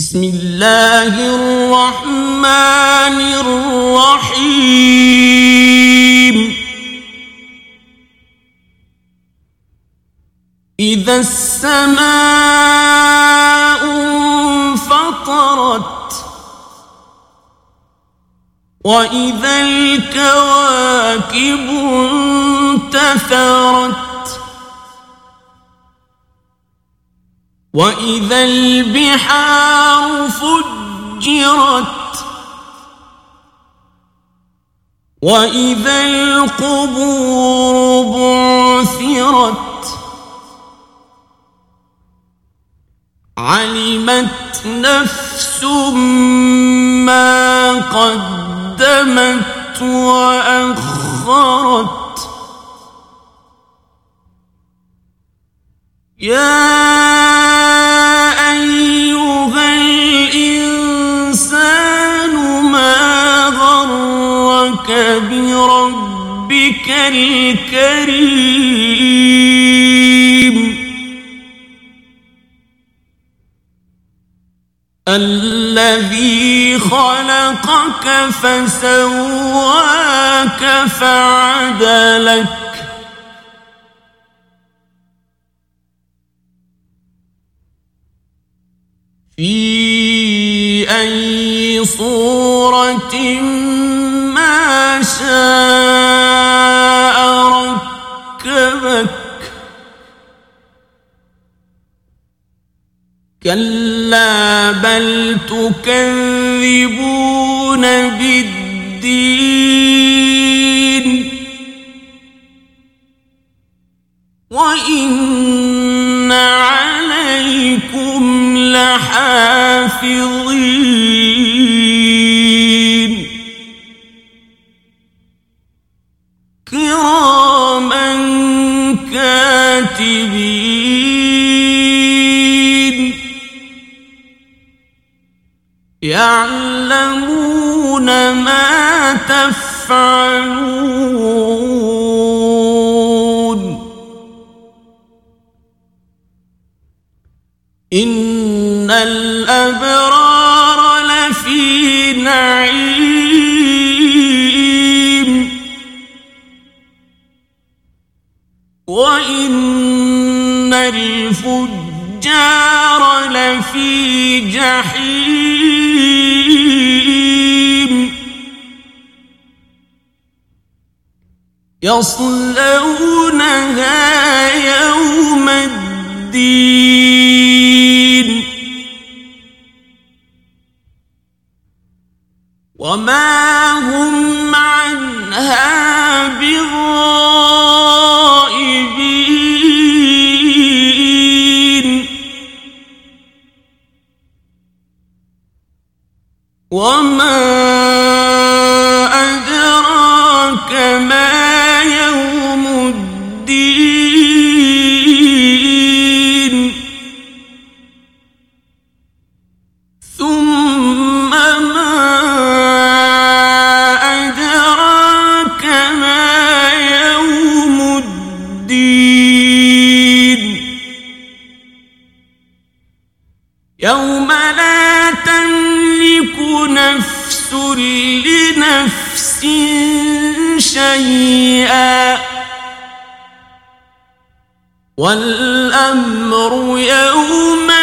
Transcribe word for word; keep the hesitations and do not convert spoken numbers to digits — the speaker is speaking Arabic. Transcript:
بسم الله الرحمن الرحيم إذا السماء انفطرت وإذا الكواكب انتثرت وإذا البحار فجرت وإذا القبور بعثرت علمت نفس ما قدمت وأخرت يا أيها الإنسان ما غرك بربك الكريم الذي خلقك فسواك فعدلك في أي صورة ما شاء ركبك كلا بل تكذبون بالدين وإن عليكم لحافظين كراما كاتبين يعلمون ما تفعلون إن الأبرار لفي نعيم وإن الفجار لفي جحيم يصلونها يوم الدين وما هم عنها بغائبين وما أدراك ما يوم الدين ثم ما أدراك ما يوم الدين يوم لا تملك نفس لنفس شيئا والأمر يوم